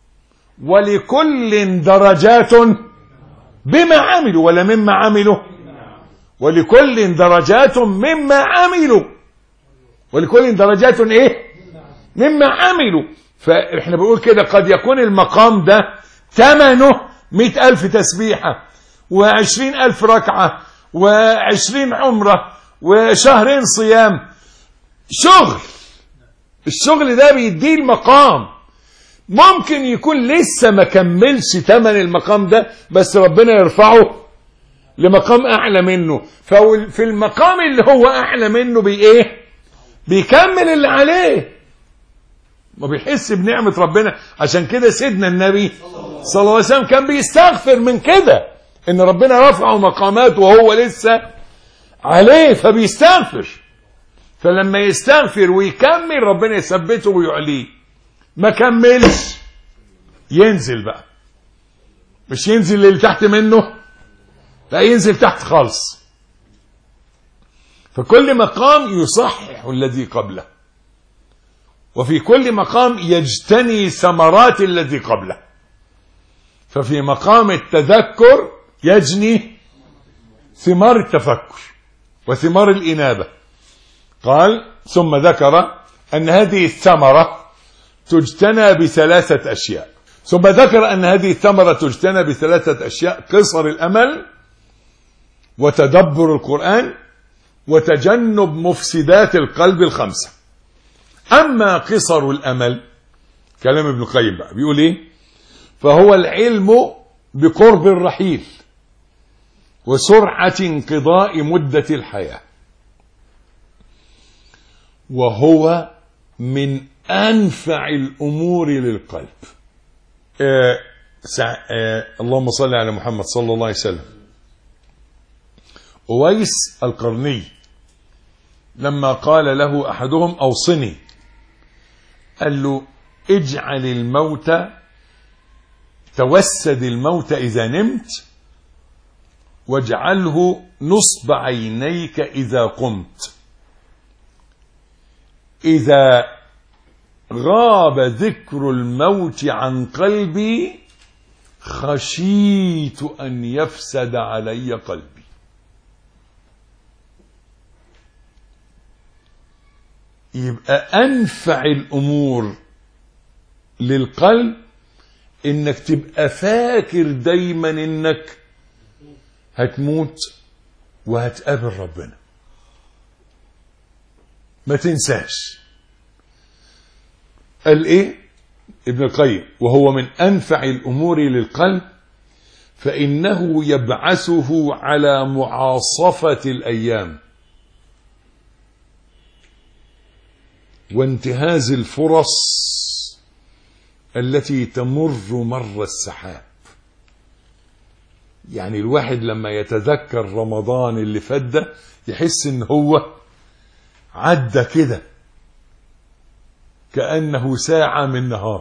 ولكل درجات بما عملوا، ولا مما عملوا، ولكل درجات مما عملوا، ولكل درجات ايه مما عملوا. فاحنا بنقول كده قد يكون المقام ده ثمنه 100,000 تسبيحة و20,000 ركعة و20 عمرة وشهرين صيام. شغل، الشغل ده بيديه المقام. ممكن يكون لسه ما كملش ثمن المقام ده، بس ربنا يرفعه لمقام اعلى منه. ففي المقام اللي هو اعلى منه بيكمل اللي عليه، ما بيحس بنعمة ربنا. عشان كده سيدنا النبي صلى الله عليه وسلم كان بيستغفر من كده، ان ربنا رفعه مقامات وهو لسه عليه، فبيستغفر. فلما يستغفر ويكمل ربنا يثبته ويعليه. ما كملش ينزل بقى، مش ينزل اللي تحت منه، لا ينزل تحت خالص. فكل مقام يصحح الذي قبله، وفي كل مقام يجتني ثمرات الذي قبله. ففي مقام التذكر يجني ثمار التفكر وثمار الإنابة. قال ثم ذكر أن هذه الثمرة تجتنى بثلاثة أشياء. ثم ذكر أن هذه الثمرة تجتنى بثلاثة أشياء: قصر الأمل، وتدبر القرآن، وتجنب مفسدات القلب الخمسة. أما قصر الأمل، كلام ابن القيم بقى بيقول إيه؟ فهو العلم بقرب الرحيل وسرعة انقضاء مدة الحياة، وهو من أنفع الأمور للقلب. اللهم صل على محمد صلى الله عليه وسلم. أويس القرني لما قال له أحدهم أوصني، قال له اجعل الموت، توسد الموت إذا نمت، واجعله نصب عينيك إذا قمت. إذا غاب ذكر الموت عن قلبي خشيت أن يفسد علي قلبي. يبقى أنفع الأمور للقلب إنك تبقى فاكر دايما إنك هتموت وهتقابل ربنا، ما تنساش. قال إيه ابن القيم؟ وهو من أنفع الأمور للقلب فإنه يبعثه على معاصفة الأيام وانتهاز الفرص التي تمر مر السحاب. يعني الواحد لما يتذكر رمضان اللي فات ده يحس ان هو عدى كده كأنه ساعة من نهار.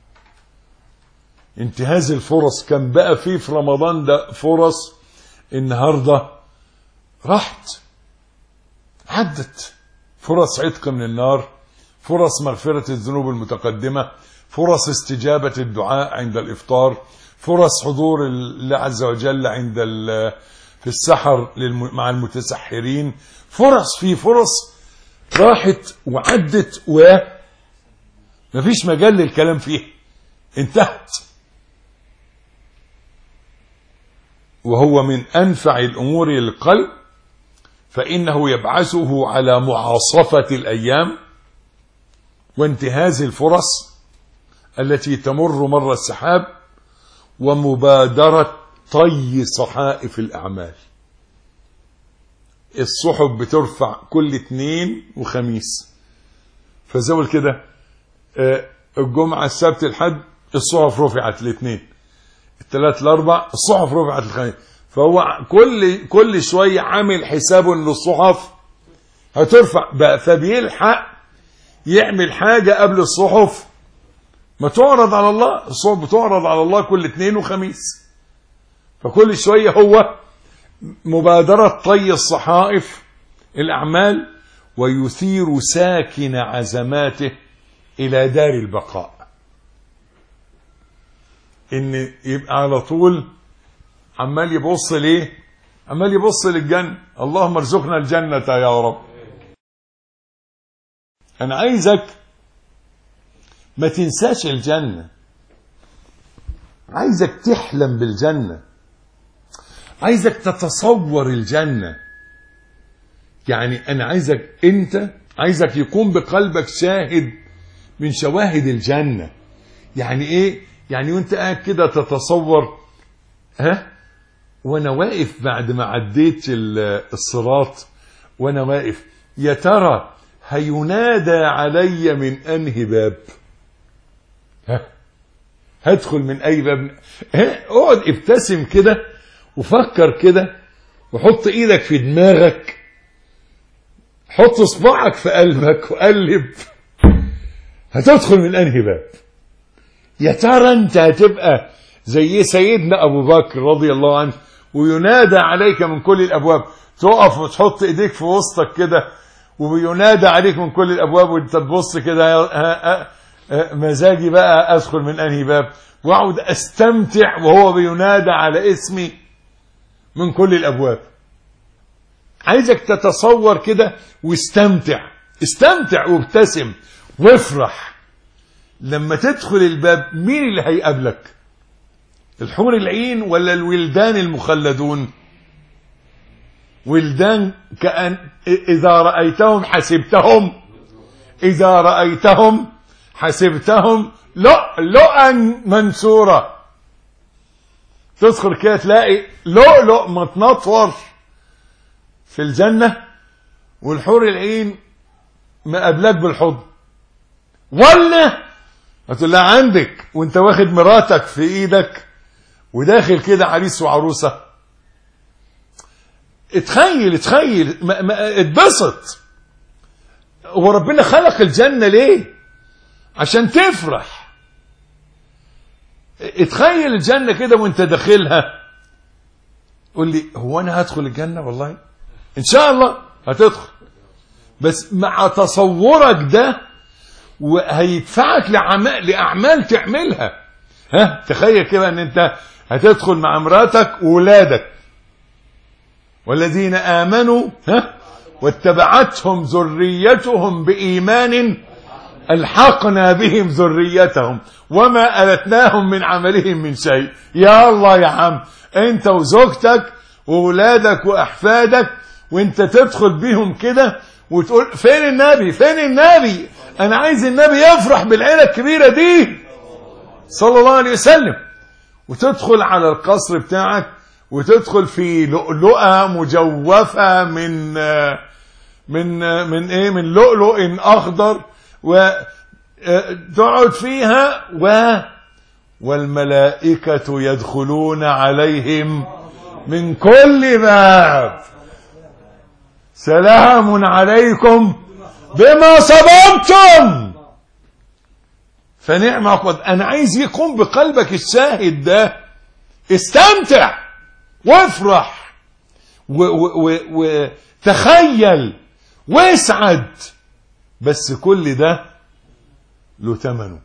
انتهاز الفرص كان بقى فيه في رمضان ده فرص، النهاردة راحت عدت. فرص عتق من النار، فرص مغفرة الذنوب المتقدمة، فرص استجابة الدعاء عند الإفطار، فرص حضور الله عز وجل عند في السحر مع المتسحرين. فرص راحت وعدت ومفيش مجال للكلام فيه، انتهت. وهو من أنفع الأمور للقلب فإنه يبعثه على معاصفة الأيام وانتهاز الفرص التي تمر مر السحاب ومبادرة طي صحائف الأعمال. الصحف بترفع كل اثنين وخميس، فزول كده الجمعة السبت الحد الصحف رفعت الاثنين، الثلاث الاربع الصحف رفعت الخميس. فهو كل شوية عامل حسابه ان الصحف هترفع بقى، فبيلحق يعمل حاجة قبل الصحف ما تعرض على الله. الصحف بتعرض على الله كل اثنين وخميس، فكل شوية هو مبادرة طي الصحائف الأعمال ويثير ساكن عزماته إلى دار البقاء. إن يبقى على طول عمال يبص ليه؟ عمال يبص للجنة. اللهم ارزقنا الجنة يا رب. أنا عايزك ما تنساش الجنة، عايزك تحلم بالجنة، عايزك تتصور الجنة. يعني أنا عايزك يكون بقلبك شاهد من شواهد الجنة. يعني إيه؟ يعني وانت قاعد كده تتصور وانا واقف بعد ما عديت الصراط، وانا واقف يا ترى هينادى علي من انهي باب؟ هدخل من اي باب؟ اقعد ابتسم كده وفكر كده، وحط ايدك في دماغك، حط صباعك في قلبك وقلب، هتدخل من انهي باب؟ يا ترى انت هتبقى زي سيدنا ابو بكر رضي الله عنه وينادى عليك من كل الابواب، تقف وتحط ايديك في وسطك كده وينادى عليك من كل الابواب وانت تبص كده مزاجي بقى ادخل من انهي باب، واقعد استمتع وهو بينادى على اسمي من كل الابواب. عايزك تتصور كده واستمتع، استمتع وابتسم وافرح. لما تدخل الباب مين اللي هيقابلك؟ الحور العين ولا الولدان المخلدون؟ ولدان كأن إذا رأيتهم حسبتهم لؤلؤا منثورا. تدخل كده تلاقي لؤلؤ متنطور في الجنة، والحور العين مقابلك بالحضن. ولا هتقول لها عندك وانت واخد مراتك في ايدك وداخل كده عريس وعروسة. اتخيل اتبسط. هو ربنا خلق الجنة ليه؟ عشان تفرح. اتخيل الجنة كده وانت داخلها. قول لي هو انا هدخل الجنة؟ والله ان شاء الله هتدخل، بس مع تصورك ده وهيدفعك لأعمال تعملها. تخيل كده ان انت هتدخل مع مراتك وولادك، والذين آمنوا واتبعتهم ذريتهم بإيمان ألحقنا بهم ذريتهم وما ألتناهم من عملهم من شيء. يا الله يا عم، انت وزوجتك وولادك وأحفادك وانت تدخل بيهم كده وتقول فين النبي؟ انا عايز النبي يفرح بالعيلة الكبيرة دي صلى الله عليه وسلم. وتدخل على القصر بتاعك وتدخل في لؤلؤة مجوفة من لؤلؤ اخضر، وتقعد فيها والملائكة يدخلون عليهم من كل باب سلام عليكم بما صبرتم فنعم عقبى. انا عايز يكون بقلبك الشاهد ده. استمتع وافرح وتخيل واسعد، بس كل ده له ثمنه.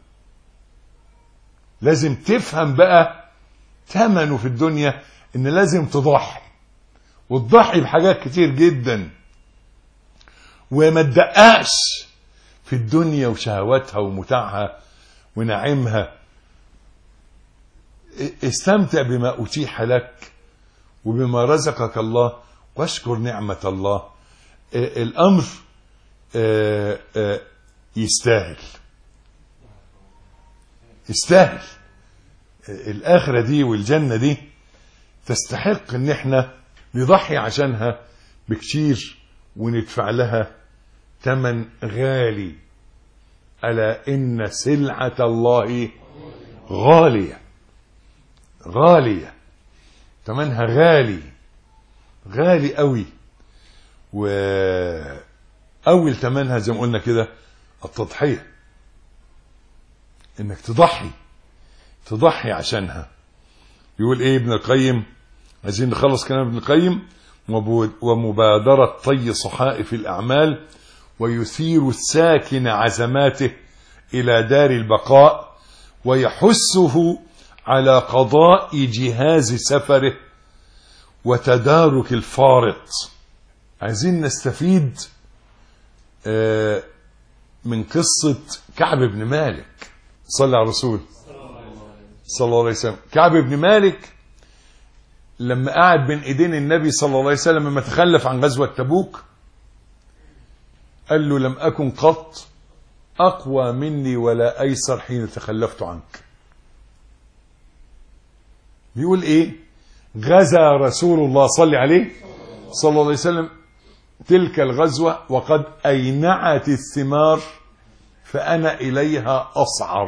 لازم تفهم بقى ثمنه في الدنيا، ان لازم تضحي، وتضحي بحاجات كتير جدا، وما تدققش في الدنيا وشهواتها ومتاعها ونعيمها. استمتع بما أتيح لك وبما رزقك الله، واشكر نعمة الله. الأمر يستاهل الآخرة دي والجنة دي تستحق ان احنا نضحي عشانها بكتير وندفع لها ثمن غالي. ألا إن سلعة الله غالية، ثمنها غالي قوي. وأول ثمنها زي ما قلنا كده التضحية، إنك تضحي عشانها. يقول إيه ابن القيم؟ عايزين نخلص كلام ابن القيم. ومبادرة طي صحائف الأعمال ويثير الساكن عزماته إلى دار البقاء، ويحثه على قضاء جهاز سفره وتدارك الفارط. عايزين نستفيد من قصة كعب بن مالك. صلى على الرسول صلى الله عليه وسلم. كعب بن مالك لما قعد بين ايدين النبي صلى الله عليه وسلم لما تخلف عن غزوة تبوك، قال له: لم أكن قط أقوى مني ولا أيسر حين تخلفت عنك. بيقول إيه؟ غزا رسول الله صلى عليه صلى الله عليه وسلم تلك الغزوة وقد أينعت الثمار فأنا إليها أصعر.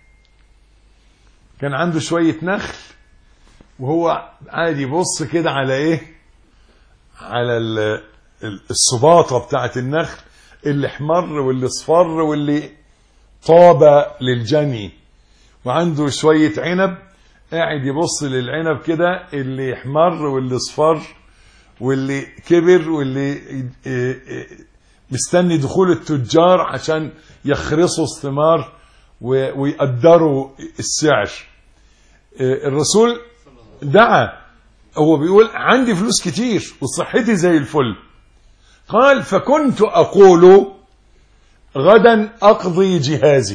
كان عنده شوية نخل وهو قاعد يبص كده على إيه؟ على الصباطة بتاعت النخل اللي احمر واللي اصفر واللي طاب للجني، وعنده شوية عنب قاعد يبص للعنب كده اللي احمر واللي اصفر واللي كبر واللي مستني دخول التجار عشان يخرصوا الثمار ويقدروا السعر. الرسول دعا، هو بيقول: عندي فلوس كتير وصحتي زي الفل. قال: فكنت أقول غدا أقضي جهازي.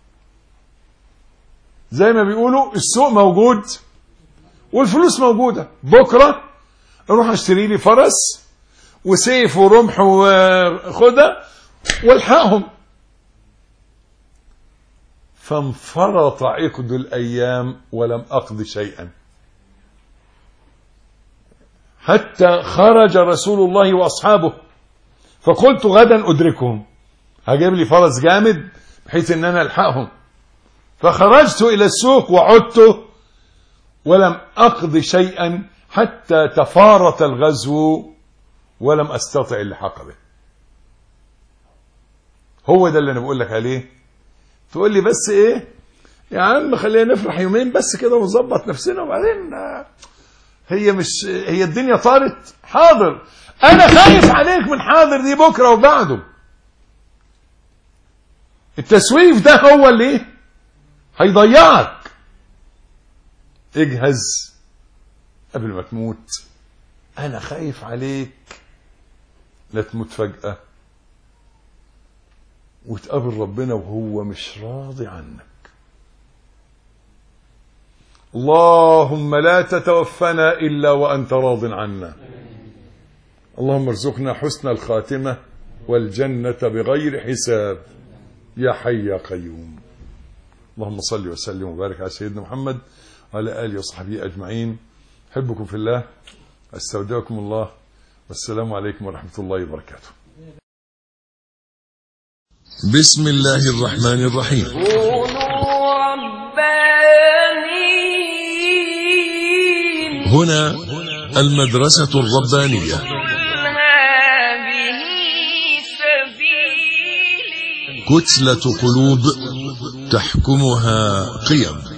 زي ما بيقولوا السوق موجود والفلوس موجودة، بكرة اروح اشتري لي فرس وسيف ورمح وخدة والحقهم. فانفرط عقد الأيام ولم أقض شيئا حتى خرج رسول الله وأصحابه، فقلت غدا أدركهم، هجيب لي فرس جامد بحيث ان انا الحقهم. فخرجت الى السوق وعدت ولم اقض شيئا حتى تفارط الغزو ولم استطع اللحاق به. هو ده اللي انا بقول لك عليه. تقول لي بس ايه يا عم، خلينا نفرح يومين بس كده ونظبط نفسنا وبعدين هي الدنيا طارت. حاضر، انا خايف عليك من حاضر دي بكره وبعده. التسويف ده هو اللي هيضيعك. اجهز قبل ما تموت. انا خايف عليك لا تموت فجأة وتقابل ربنا وهو مش راضي عنك. اللهم لا تتوفنا إلا وأنت راض عنا. اللهم ارزقنا حسن الخاتمة والجنة بغير حساب يا حي يا قيوم. اللهم صل وسلم وبارك على سيدنا محمد وعلى آله وصحبه أجمعين. أحبكم في الله، أستودعكم الله، والسلام عليكم ورحمة الله وبركاته. بسم الله الرحمن الرحيم. كونوا ربانيين. هنا المدرسة الربانية. هذه سبيلي. كتلة قلوب تحكمها قيم.